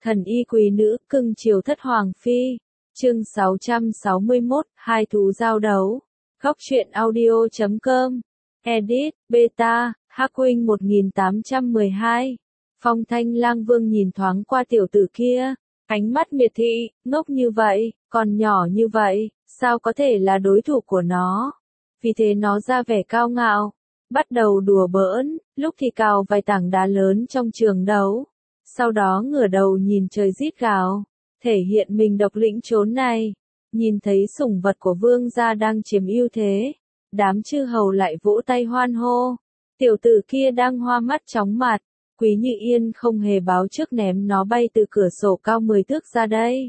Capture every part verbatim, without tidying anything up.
Thần y quý nữ, cưng chiều thất hoàng phi. Chương sáu trăm sáu mươi mốt, hai thú giao đấu. Góc truyện audio chấm com. Edit, Beta, Hắc Huynh một nghìn tám trăm mười hai. Phong Thanh Lang Vương nhìn thoáng qua tiểu tử kia, ánh mắt miệt thị, ngốc như vậy, còn nhỏ như vậy, sao có thể là đối thủ của nó. Vì thế nó ra vẻ cao ngạo, bắt đầu đùa bỡn, lúc thì cào vài tảng đá lớn trong trường đấu. Sau đó ngửa đầu nhìn trời rít gào, thể hiện mình độc lĩnh chốn này. Nhìn thấy sủng vật của vương gia đang chiếm ưu thế, đám chư hầu lại vỗ tay hoan hô. Tiểu tử kia đang hoa mắt chóng mặt, Quý Như Yên không hề báo trước ném nó bay từ cửa sổ cao mười thước ra đây,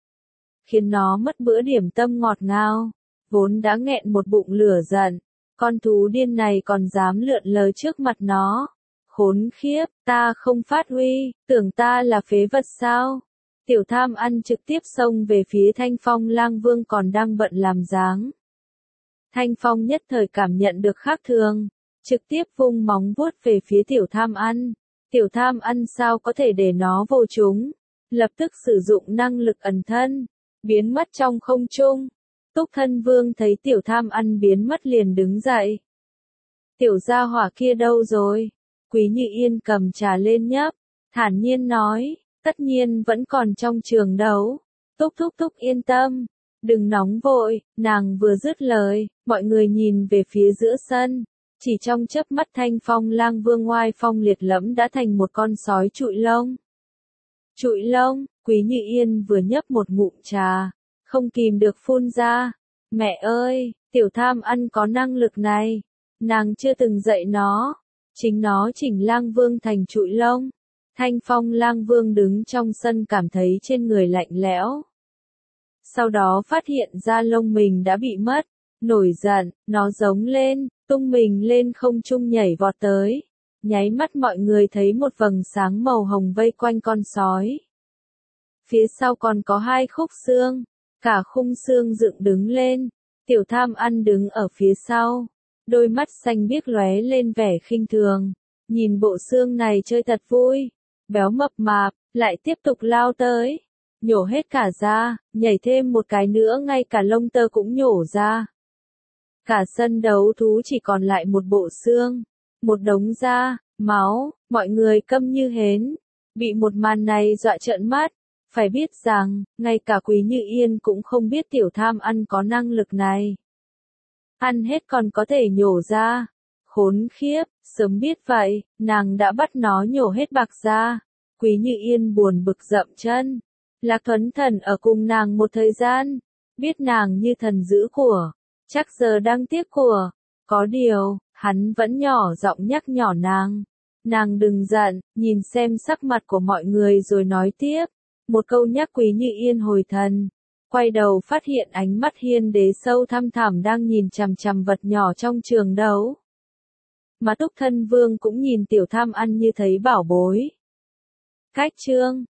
khiến nó mất bữa điểm tâm ngọt ngào, vốn đã nghẹn một bụng lửa giận. Con thú điên này còn dám lượn lờ trước mặt nó. Khốn khiếp, ta không phát huy, tưởng ta là phế vật sao? Tiểu tham ăn trực tiếp xông về phía Thanh Phong Lang Vương còn đang bận làm dáng. Thanh Phong nhất thời cảm nhận được khác thường, trực tiếp vung móng vuốt về phía tiểu tham ăn. Tiểu tham ăn sao có thể để nó vô chúng, lập tức sử dụng năng lực ẩn thân, biến mất trong không trung. Túc Thân Vương thấy tiểu tham ăn biến mất liền đứng dậy. Tiểu gia hỏa kia đâu rồi? Quý Như Yên cầm trà lên nhấp, thản nhiên nói, tất nhiên vẫn còn trong trường đấu. Túc thúc thúc yên tâm, đừng nóng vội. Nàng vừa dứt lời, mọi người nhìn về phía giữa sân, chỉ trong chớp mắt Thanh Phong Lang Vương ngoai phong liệt lẫm đã thành một con sói trụi lông. Trụi lông, Quý Như Yên vừa nhấp một ngụm trà, không kìm được phun ra. Mẹ ơi, tiểu tham ăn có năng lực này, nàng chưa từng dạy nó. Chính nó chỉnh Lang Vương thành trụi lông. Thanh Phong Lang Vương đứng trong sân cảm thấy trên người lạnh lẽo. Sau đó phát hiện ra lông mình đã bị mất. Nổi giận, nó giống lên, tung mình lên không trung nhảy vọt tới. Nháy mắt mọi người thấy một vầng sáng màu hồng vây quanh con sói. Phía sau còn có hai khúc xương, cả khung xương dựng đứng lên. Tiểu tham ăn đứng ở phía sau. Đôi mắt xanh biếc lóe lên vẻ khinh thường, nhìn bộ xương này chơi thật vui, béo mập mạp, lại tiếp tục lao tới, nhổ hết cả da, nhảy thêm một cái nữa ngay cả lông tơ cũng nhổ ra. Cả sân đấu thú chỉ còn lại một bộ xương, một đống da, máu, mọi người câm như hến, bị một màn này dọa trợn mắt. Phải biết rằng, ngay cả Quý Như Yên cũng không biết tiểu tham ăn có năng lực này. Ăn hết còn có thể nhổ ra. Khốn khiếp, sớm biết vậy, nàng đã bắt nó nhổ hết bạc ra. Quý Như Yên buồn bực dậm chân. Lạc Thuấn Thần ở cùng nàng một thời gian, biết nàng như thần giữ của, chắc giờ đang tiếc của. Có điều, hắn vẫn nhỏ giọng nhắc nhở nàng. Nàng đừng giận, nhìn xem sắc mặt của mọi người rồi nói tiếp. Một câu nhắc Quý Như Yên hồi thần. Quay đầu phát hiện ánh mắt Hiên Đế sâu thăm thẳm đang nhìn chằm chằm vật nhỏ trong trường đấu. Mà Túc Thân Vương cũng nhìn tiểu tham ăn như thấy bảo bối. Cách chương